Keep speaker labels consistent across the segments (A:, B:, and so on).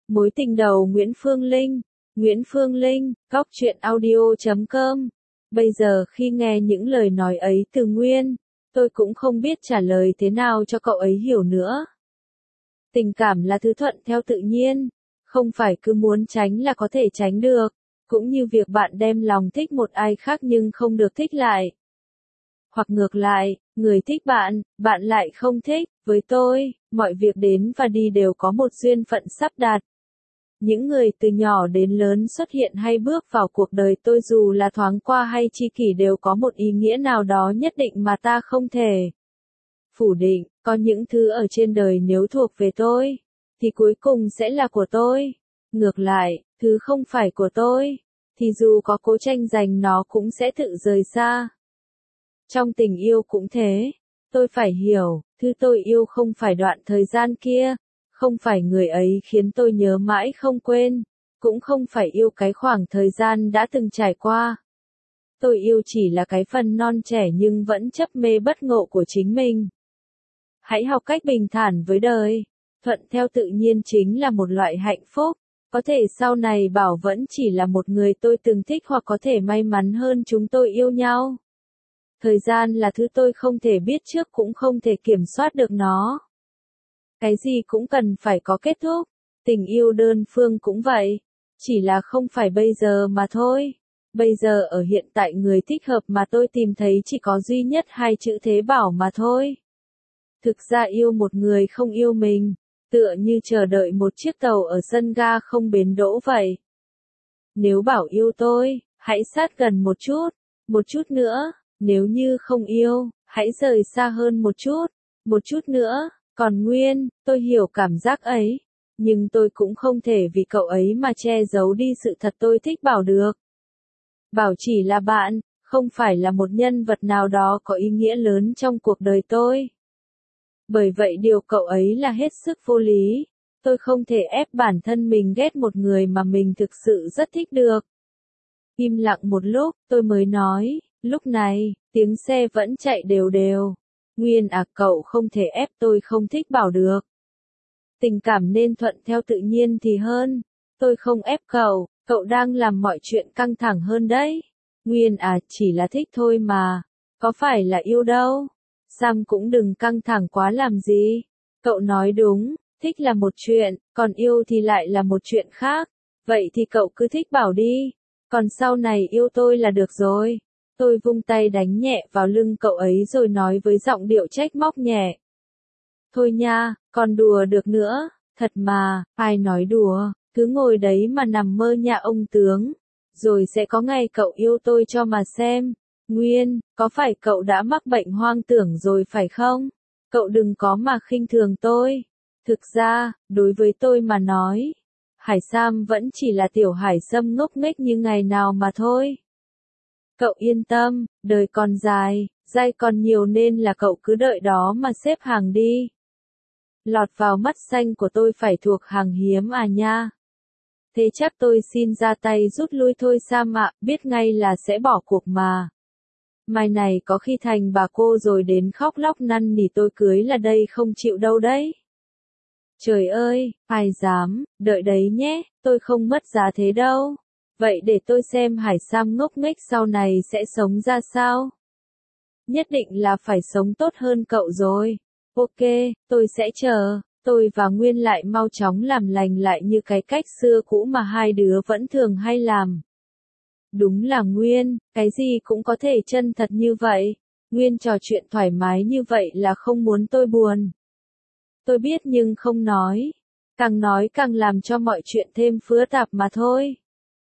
A: Mối tình đầu Nguyễn Phương Linh. Nguyễn Phương Linh, góc truyện audio.com. Bây giờ khi nghe những lời nói ấy từ Nguyên, tôi cũng không biết trả lời thế nào cho cậu ấy hiểu nữa. Tình cảm là thứ thuận theo tự nhiên, không phải cứ muốn tránh là có thể tránh được, cũng như việc bạn đem lòng thích một ai khác nhưng không được thích lại. Hoặc ngược lại, người thích bạn, bạn lại không thích. Với tôi, mọi việc đến và đi đều có một duyên phận sắp đặt. Những người từ nhỏ đến lớn xuất hiện hay bước vào cuộc đời tôi dù là thoáng qua hay chi kỷ đều có một ý nghĩa nào đó nhất định mà ta không thể phủ định. Có những thứ ở trên đời nếu thuộc về tôi, thì cuối cùng sẽ là của tôi. Ngược lại, thứ không phải của tôi, thì dù có cố tranh giành nó cũng sẽ tự rời xa. Trong tình yêu cũng thế, tôi phải hiểu, thứ tôi yêu không phải đoạn thời gian kia, không phải người ấy khiến tôi nhớ mãi không quên, cũng không phải yêu cái khoảng thời gian đã từng trải qua. Tôi yêu chỉ là cái phần non trẻ nhưng vẫn chấp mê bất ngộ của chính mình. Hãy học cách bình thản với đời, thuận theo tự nhiên chính là một loại hạnh phúc. Có thể sau này Bảo vẫn chỉ là một người tôi từng thích hoặc có thể may mắn hơn chúng tôi yêu nhau. Thời gian là thứ tôi không thể biết trước cũng không thể kiểm soát được nó. Cái gì cũng cần phải có kết thúc, tình yêu đơn phương cũng vậy, chỉ là không phải bây giờ mà thôi. Bây giờ ở hiện tại người thích hợp mà tôi tìm thấy chỉ có duy nhất hai chữ Thế Bảo mà thôi. Thực ra yêu một người không yêu mình, tựa như chờ đợi một chiếc tàu ở sân ga không bến đỗ vậy. Nếu Bảo yêu tôi, hãy sát gần một chút nữa, nếu như không yêu, hãy rời xa hơn một chút nữa. Còn Nguyên, tôi hiểu cảm giác ấy, nhưng tôi cũng không thể vì cậu ấy mà che giấu đi sự thật tôi thích Bảo được. Bảo chỉ là bạn, không phải là một nhân vật nào đó có ý nghĩa lớn trong cuộc đời tôi. Bởi vậy điều cậu ấy là hết sức vô lý, tôi không thể ép bản thân mình ghét một người mà mình thực sự rất thích được. Im lặng một lúc, tôi mới nói, lúc này, tiếng xe vẫn chạy đều đều. Nguyên à, cậu không thể ép tôi không thích Bảo được. Tình cảm nên thuận theo tự nhiên thì hơn. Tôi không ép cậu, cậu đang làm mọi chuyện căng thẳng hơn đấy. Nguyên à, chỉ là thích thôi mà, có phải là yêu đâu. Sam cũng đừng căng thẳng quá làm gì. Cậu nói đúng, thích là một chuyện, còn yêu thì lại là một chuyện khác. Vậy thì cậu cứ thích Bảo đi, còn sau này yêu tôi là được rồi. Tôi vung tay đánh nhẹ vào lưng cậu ấy rồi nói với giọng điệu trách móc nhẹ. Thôi nha, còn đùa được nữa, thật mà, ai nói đùa, cứ ngồi đấy mà nằm mơ nha ông tướng. Rồi sẽ có ngày cậu yêu tôi cho mà xem. Nguyên, có phải cậu đã mắc bệnh hoang tưởng rồi phải không? Cậu đừng có mà khinh thường tôi. Thực ra, đối với tôi mà nói, Hải Sam vẫn chỉ là tiểu Hải Sâm ngốc nghếch như ngày nào mà thôi. Cậu yên tâm, đời còn dài, dai còn nhiều nên là cậu cứ đợi đó mà xếp hàng đi. Lọt vào mắt xanh của tôi phải thuộc hàng hiếm à nha. Thế chắc tôi xin ra tay rút lui thôi Sam ạ, biết ngay là sẽ bỏ cuộc mà. Mai này có khi thành bà cô rồi đến khóc lóc năn nỉ tôi cưới là đây không chịu đâu đấy. Trời ơi, ai dám, đợi đấy nhé, tôi không mất giá thế đâu. Vậy để tôi xem Hải Sam ngốc nghếch sau này sẽ sống ra sao. Nhất định là phải sống tốt hơn cậu rồi. Ok, tôi sẽ chờ. Tôi và Nguyên lại mau chóng làm lành lại như cái cách xưa cũ mà hai đứa vẫn thường hay làm. Đúng là Nguyên, cái gì cũng có thể chân thật như vậy. Nguyên trò chuyện thoải mái như vậy là không muốn tôi buồn. Tôi biết nhưng không nói. Càng nói càng làm cho mọi chuyện thêm phức tạp mà thôi.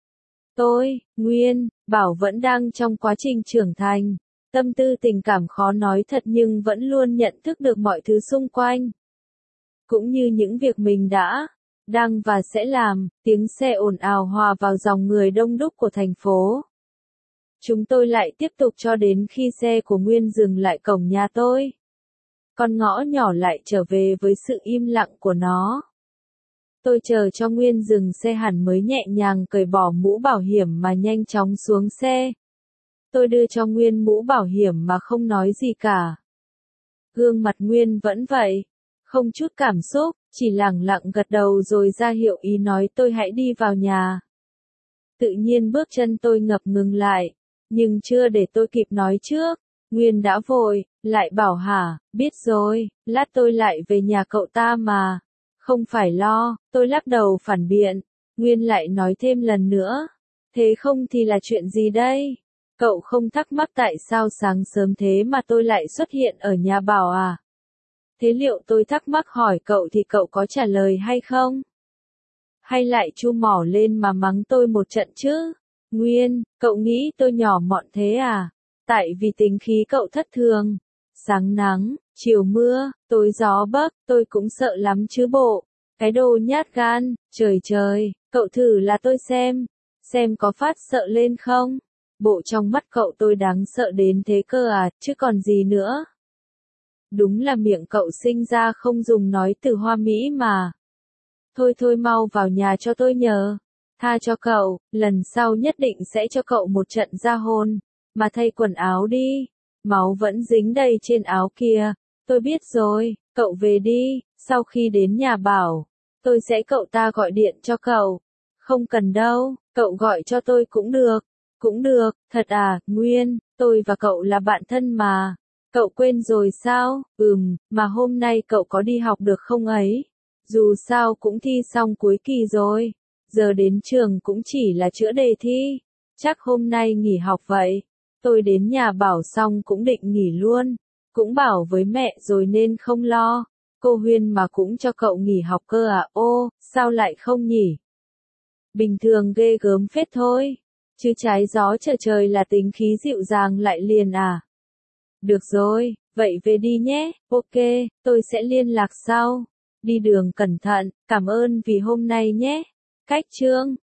A: Tôi, Nguyên, Bảo vẫn đang trong quá trình trưởng thành. Tâm tư tình cảm khó nói thật nhưng vẫn luôn nhận thức được mọi thứ xung quanh. Cũng như những việc mình đã, đang và sẽ làm, tiếng xe ồn ào hòa vào dòng người đông đúc của thành phố. Chúng tôi lại tiếp tục cho đến khi xe của Nguyên dừng lại cổng nhà tôi. Con ngõ nhỏ lại trở về với sự im lặng của nó. Tôi chờ cho Nguyên dừng xe hẳn mới nhẹ nhàng cởi bỏ mũ bảo hiểm mà nhanh chóng xuống xe. Tôi đưa cho Nguyên mũ bảo hiểm mà không nói gì cả. Gương mặt Nguyên vẫn vậy, không chút cảm xúc, chỉ lẳng lặng gật đầu rồi ra hiệu ý nói tôi hãy đi vào nhà. Tự nhiên bước chân tôi ngập ngừng lại, nhưng chưa để tôi kịp nói trước, Nguyên đã vội, lại bảo hả, biết rồi, lát tôi lại về nhà cậu ta mà. Không phải lo, tôi lắc đầu phản biện, Nguyên lại nói thêm lần nữa. Thế không thì là chuyện gì đây? Cậu không thắc mắc tại sao sáng sớm thế mà tôi lại xuất hiện ở nhà Bảo à? Thế liệu tôi thắc mắc hỏi cậu thì cậu có trả lời hay không? Hay lại chu mỏ lên mà mắng tôi một trận chứ? Nguyên, cậu nghĩ tôi nhỏ mọn thế à? Tại vì tính khí cậu thất thường. Sáng nắng, chiều mưa, tối gió bấc, tôi cũng sợ lắm chứ bộ. Cái đồ nhát gan, trời trời, cậu thử là tôi xem có phát sợ lên không? Bộ trong mắt cậu tôi đáng sợ đến thế cơ à, chứ còn gì nữa. Đúng là miệng cậu sinh ra không dùng nói từ hoa mỹ mà. Thôi thôi mau vào nhà cho tôi nhờ. Tha cho cậu, lần sau nhất định sẽ cho cậu một trận ra hôn. Mà thay quần áo đi. Máu vẫn dính đầy trên áo kìa. Tôi biết rồi, cậu về đi. Sau khi đến nhà Bảo, tôi sẽ cậu ta gọi điện cho cậu. Không cần đâu, cậu gọi cho tôi cũng được. Cũng được, thật à, Nguyên, tôi và cậu là bạn thân mà. Cậu quên rồi sao? Mà hôm nay cậu có đi học được không ấy? Dù sao cũng thi xong cuối kỳ rồi. Giờ đến trường cũng chỉ là chữa đề thi. Chắc hôm nay nghỉ học vậy. Tôi đến nhà Bảo xong cũng định nghỉ luôn. Cũng bảo với mẹ rồi nên không lo. Cô Huyên mà cũng cho cậu nghỉ học cơ à? Ô, sao lại không nhỉ? Bình thường ghê gớm phết thôi. Chứ trái gió trở trời là tính khí dịu dàng lại liền à? Được rồi, vậy về đi nhé, ok, tôi sẽ liên lạc sau. Đi đường cẩn thận, cảm ơn vì hôm nay nhé. Cách chương